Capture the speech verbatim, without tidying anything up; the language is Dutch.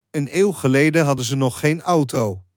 Een eeuw geleden hadden ze nog geen auto.